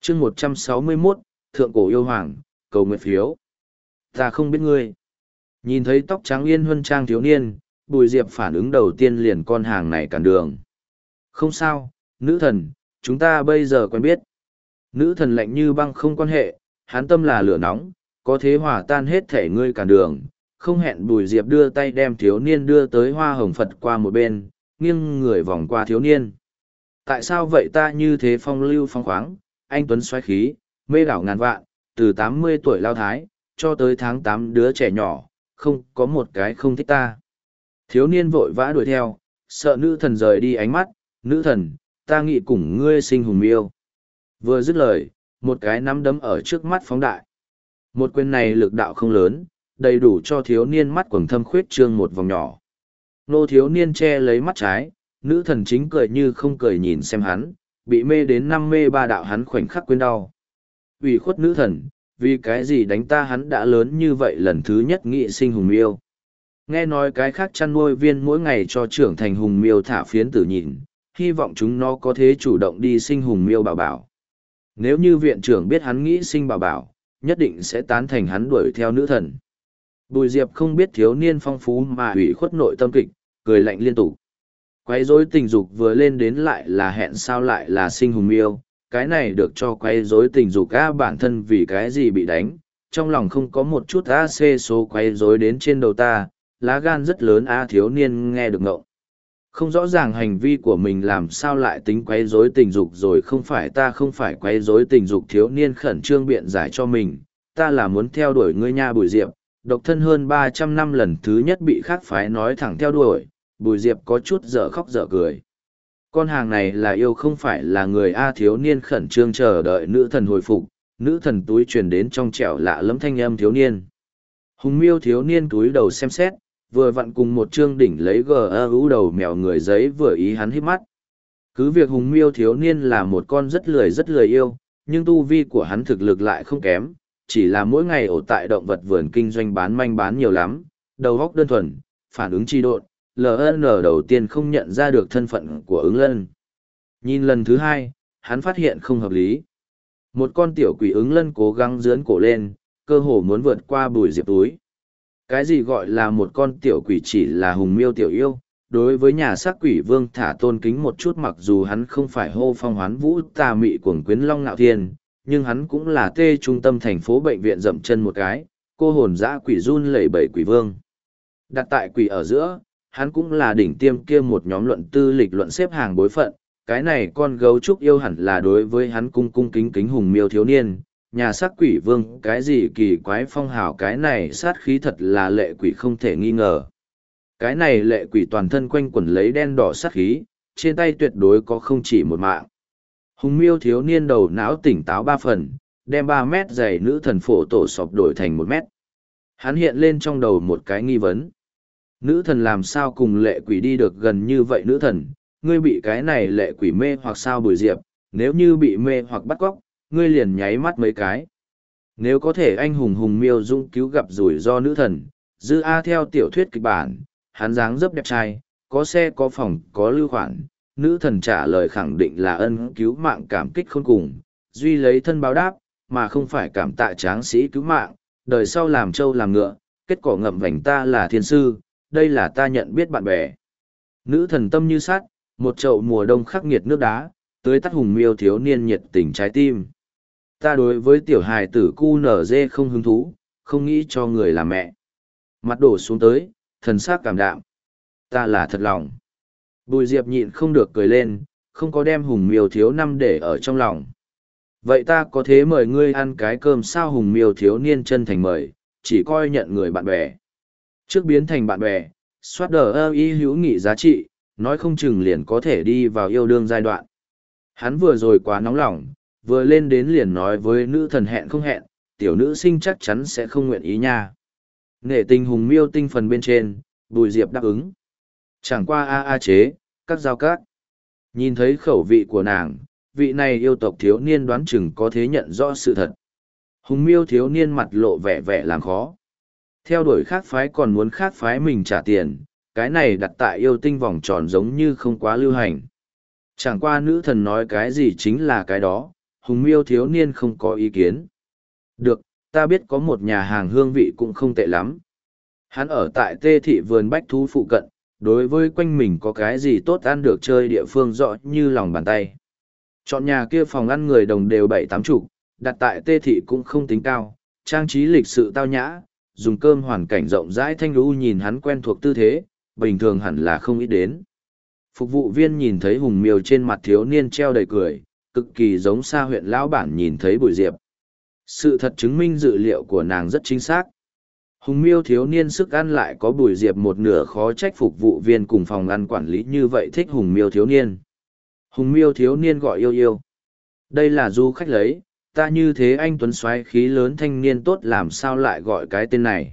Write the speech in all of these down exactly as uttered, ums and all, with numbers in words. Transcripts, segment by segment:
chương một trăm sáu mươi mốt, Thượng Cổ Yêu Hoàng, cầu nguyện phiếu. Ta không biết ngươi. Nhìn thấy tóc trắng yên huân trang thiếu niên, Bùi Diệp phản ứng đầu tiên liền con hàng này cản đường. Không sao, nữ thần, chúng ta bây giờ quen biết. Nữ thần lạnh như băng không quan hệ, hắn tâm là lửa nóng, có thế hòa tan hết thể ngươi cản đường. Không hẹn Bùi Diệp đưa tay đem thiếu niên đưa tới hoa hồng Phật qua một bên, nghiêng người vòng qua thiếu niên. Tại sao vậy ta như thế phong lưu phong khoáng, anh tuấn xoáy khí, mê đảo ngàn vạn, từ tám mươi tuổi lao thái, cho tới tháng tám đứa trẻ nhỏ, không có một cái không thích ta. Thiếu niên vội vã đuổi theo, sợ nữ thần rời đi ánh mắt, nữ thần, ta nghĩ cùng ngươi sinh hùng miêu. Vừa dứt lời, một cái nắm đấm ở trước mắt phóng đại. Một quyền này lực đạo không lớn, đầy đủ cho thiếu niên mắt quầng thâm khuyết trương một vòng nhỏ. Nô thiếu niên che lấy mắt trái, nữ thần chính cười như không cười nhìn xem hắn, bị mê đến năm mê ba đạo hắn khoảnh khắc quên đau. Ủy khuất nữ thần, vì cái gì đánh ta hắn đã lớn như vậy lần thứ nhất nghị sinh hùng miêu. Nghe nói cái khác chăn nuôi viên mỗi ngày cho trưởng thành hùng miêu thả phiến tử nhìn, hy vọng chúng nó có thể chủ động đi sinh hùng miêu bảo bảo. Nếu như viện trưởng biết hắn nghĩ sinh bảo bảo, nhất định sẽ tán thành hắn đuổi theo nữ thần. Bùi Diệp không biết thiếu niên phong phú mà ủy khuất nội tâm kịch, cười lạnh liên tục. Quấy rối tình dục vừa lên đến lại là hẹn sao lại là sinh hùng miêu, cái này được cho quấy rối tình dục a bản thân vì cái gì bị đánh, trong lòng không có một chút a c số quấy rối đến trên đầu ta, lá gan rất lớn a thiếu niên nghe được ngộng. Không rõ ràng hành vi của mình làm sao lại tính quấy rối tình dục rồi không phải ta không phải quấy rối tình dục thiếu niên khẩn trương biện giải cho mình, ta là muốn theo đuổi ngươi nha Bùi Diệp, độc thân hơn ba trăm năm lần thứ nhất bị khác phái nói thẳng theo đuổi, Bùi Diệp có chút dở khóc dở cười. Con hàng này là yêu không phải là người A thiếu niên khẩn trương chờ đợi nữ thần hồi phục, nữ thần túi truyền đến trong trẻo lạ lẫm thanh âm thiếu niên. Hùng miêu thiếu niên túi đầu xem xét, vừa vặn cùng một chương đỉnh lấy gờ ưu đầu mèo người giấy vừa ý hắn hít mắt. Cứ việc hùng miêu thiếu niên là một con rất lười rất lười yêu, nhưng tu vi của hắn thực lực lại không kém, chỉ là mỗi ngày ổ tại động vật vườn kinh doanh bán manh bán nhiều lắm, đầu góc đơn thuần, phản ứng chi độn, lờ en đầu tiên không nhận ra được thân phận của ứng lân. Nhìn lần thứ hai, hắn phát hiện không hợp lý. Một con tiểu quỷ ứng lân cố gắng dướn cổ lên, cơ hồ muốn vượt qua Bùi Diệp túi. Cái gì gọi là một con tiểu quỷ chỉ là hùng miêu tiểu yêu, đối với nhà xác quỷ vương thả tôn kính một chút mặc dù hắn không phải hô phong hoán vũ tà mị cuồng quyến long ngạo thiên, nhưng hắn cũng là tê trung tâm thành phố bệnh viện dậm chân một cái, cô hồn dã quỷ run lẩy bẩy quỷ vương. Đặt tại quỷ ở giữa, hắn cũng là đỉnh tiêm kia một nhóm luận tư lịch luận xếp hàng bối phận, cái này con gấu trúc yêu hẳn là đối với hắn cung cung kính kính hùng miêu thiếu niên, nhà xác quỷ vương cái gì kỳ quái phong hào cái này sát khí thật là lệ quỷ không thể nghi ngờ. Cái này lệ quỷ toàn thân quanh quẩn lấy đen đỏ sát khí, trên tay tuyệt đối có không chỉ một mạng. Hùng miêu thiếu niên đầu não tỉnh táo ba phần, đem ba mét dày nữ thần phổ tổ sọp đổi thành một mét. Hắn hiện lên trong đầu một cái nghi vấn. Nữ thần làm sao cùng lệ quỷ đi được gần như vậy nữ thần, ngươi bị cái này lệ quỷ mê hoặc sao Bùi Diệp, nếu như bị mê hoặc bắt cóc, ngươi liền nháy mắt mấy cái. Nếu có thể anh hùng hùng miêu dung cứu gặp rủi ro nữ thần, dư A theo tiểu thuyết kịch bản, hắn dáng dấp đẹp trai, có xe có phòng có lưu khoản, nữ thần trả lời khẳng định là ân cứu mạng cảm kích khôn cùng, duy lấy thân báo đáp, mà không phải cảm tạ tráng sĩ cứu mạng, đời sau làm trâu làm ngựa, kết quả ngậm vành ta là thiên sư, đây là ta nhận biết bạn bè. Nữ thần tâm như sắt, một chậu mùa đông khắc nghiệt nước đá, tưới tắt hùng miêu thiếu niên nhiệt tình trái tim. Ta đối với tiểu hài tử cu nở dê không hứng thú, không nghĩ cho người làm mẹ. Mặt đổ xuống tới, thần sắc cảm đạm. Ta là thật lòng. Bùi Diệp nhịn không được cười lên, không có đem hùng miêu thiếu năm để ở trong lòng. Vậy ta có thế mời ngươi ăn cái cơm sao hùng miêu thiếu niên chân thành mời, chỉ coi nhận người bạn bè. Trước biến thành bạn bè, soát đờ ơ y hữu nghị giá trị, nói không chừng liền có thể đi vào yêu đương giai đoạn. Hắn vừa rồi quá nóng lòng, vừa lên đến liền nói với nữ thần hẹn không hẹn, tiểu nữ sinh chắc chắn sẽ không nguyện ý nha. Nghệ tình hùng miêu tinh phần bên trên, Bùi Diệp đáp ứng. Chẳng qua a a chế, các giao cát. Nhìn thấy khẩu vị của nàng, vị này yêu tộc thiếu niên đoán chừng có thế nhận rõ sự thật. Hùng miêu thiếu niên mặt lộ vẻ vẻ làm khó. Theo đuổi khác phái còn muốn khác phái mình trả tiền, cái này đặt tại yêu tinh vòng tròn giống như không quá lưu hành. Chẳng qua nữ thần nói cái gì chính là cái đó, Hùng miêu thiếu niên không có ý kiến. Được, ta biết có một nhà hàng hương vị cũng không tệ lắm. Hắn ở tại Tê Thị vườn bách thú phụ cận, đối với quanh mình có cái gì tốt ăn được chơi địa phương rõ như lòng bàn tay. Chọn nhà kia phòng ăn người đồng đều bảy tám chục, đặt tại Tê Thị cũng không tính cao, trang trí lịch sự tao nhã, dùng cơm hoàn cảnh rộng rãi thanh lũ nhìn hắn quen thuộc tư thế, bình thường hẳn là không ít đến. Phục vụ viên nhìn thấy Hùng Miêu trên mặt thiếu niên treo đầy cười, cực kỳ giống Sa huyện lão bản nhìn thấy Bùi Diệp. Sự thật chứng minh dự liệu của nàng rất chính xác. Hùng Miêu thiếu niên sức ăn lại có Bùi Diệp một nửa, khó trách phục vụ viên cùng phòng ăn quản lý như vậy thích Hùng Miêu thiếu niên. Hùng Miêu thiếu niên gọi yêu yêu. Đây là du khách lấy, ta như thế anh tuấn xoáy khí lớn thanh niên tốt làm sao lại gọi cái tên này.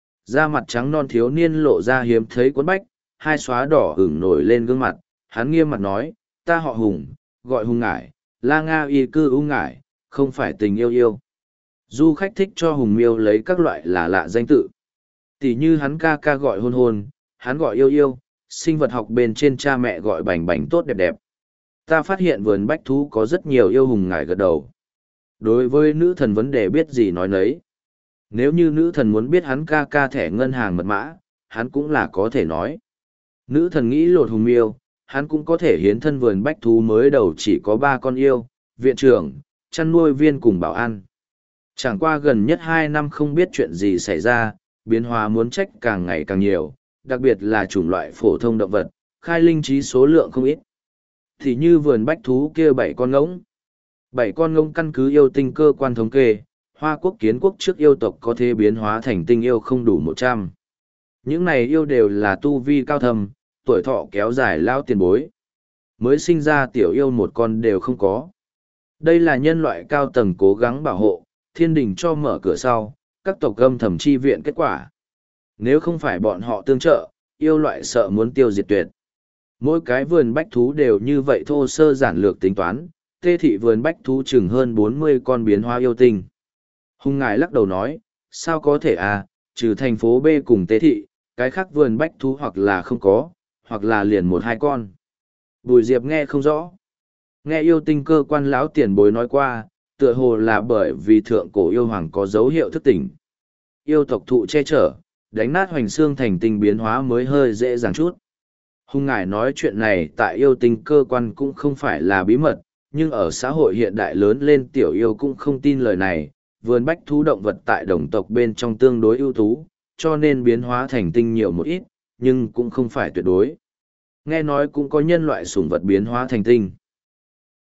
Da mặt trắng non thiếu niên lộ ra hiếm thấy quấn bách, hai xóa đỏ ửng nổi lên gương mặt, hắn nghiêm mặt nói, ta họ Hùng, gọi Hùng Ngải, La Nga y cư ưu ngải, không phải tình yêu yêu. Du khách thích cho Hùng Miêu lấy các loại là lạ danh tự. Tỷ như hắn ca ca gọi hôn hôn, hắn gọi yêu yêu, sinh vật học bên trên cha mẹ gọi bành bành tốt đẹp đẹp. Ta phát hiện vườn bách thú có rất nhiều yêu Hùng Ngải gật đầu. Đối với nữ thần vấn đề biết gì nói nấy. Nếu như nữ thần muốn biết hắn ca ca thẻ ngân hàng mật mã, hắn cũng là có thể nói. Nữ thần nghĩ lột Hùng Miêu, hắn cũng có thể hiến thân vườn bách thú mới đầu chỉ có ba con yêu, viện trưởng, chăn nuôi viên cùng bảo an. Chẳng qua gần nhất hai năm không biết chuyện gì xảy ra, biến hóa muốn trách càng ngày càng nhiều, đặc biệt là chủng loại phổ thông động vật, khai linh trí số lượng không ít. Thì như vườn bách thú kia bảy con ngỗng. Bảy con ngỗng căn cứ yêu tinh cơ quan thống kê, Hoa Quốc kiến quốc trước yêu tộc có thể biến hóa thành tinh yêu không đủ một trăm. Những này yêu đều là tu vi cao thâm, tuổi thọ kéo dài lao tiền bối. Mới sinh ra tiểu yêu một con đều không có. Đây là nhân loại cao tầng cố gắng bảo hộ, thiên đình cho mở cửa sau, các tộc âm thầm chi viện kết quả. Nếu không phải bọn họ tương trợ, yêu loại sợ muốn tiêu diệt tuyệt. Mỗi cái vườn bách thú đều như vậy thô sơ giản lược tính toán, Tê Thị vườn bách thú chừng hơn bốn mươi con biến hóa yêu tinh. Hùng Ngải lắc đầu nói, sao có thể à, trừ thành phố B cùng Tê Thị, cái khác vườn bách thú hoặc là không có, hoặc là liền một hai con. Bùi Diệp nghe không rõ. Nghe yêu tinh cơ quan lão tiền bối nói qua, tựa hồ là bởi vì thượng cổ yêu hoàng có dấu hiệu thức tỉnh. Yêu tộc thụ che chở, đánh nát hoành xương thành tinh biến hóa mới hơi dễ dàng chút. Hùng Ngải nói chuyện này tại yêu tinh cơ quan cũng không phải là bí mật, nhưng ở xã hội hiện đại lớn lên tiểu yêu cũng không tin lời này, vườn bách thú động vật tại đồng tộc bên trong tương đối ưu tú, cho nên biến hóa thành tinh nhiều một ít, nhưng cũng không phải tuyệt đối. Nghe nói cũng có nhân loại sủng vật biến hóa thành tinh.